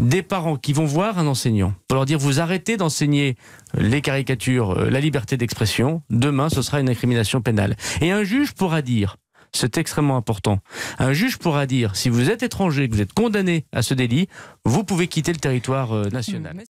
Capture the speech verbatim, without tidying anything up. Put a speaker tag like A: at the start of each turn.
A: des parents qui vont voir un enseignant pour leur dire vous arrêtez d'enseigner les caricatures, la liberté d'expression, demain ce sera une incrimination pénale. Et un juge pourra dire, c'est extrêmement important, un juge pourra dire si vous êtes étranger, que vous êtes condamné à ce délit, vous pouvez quitter le territoire national.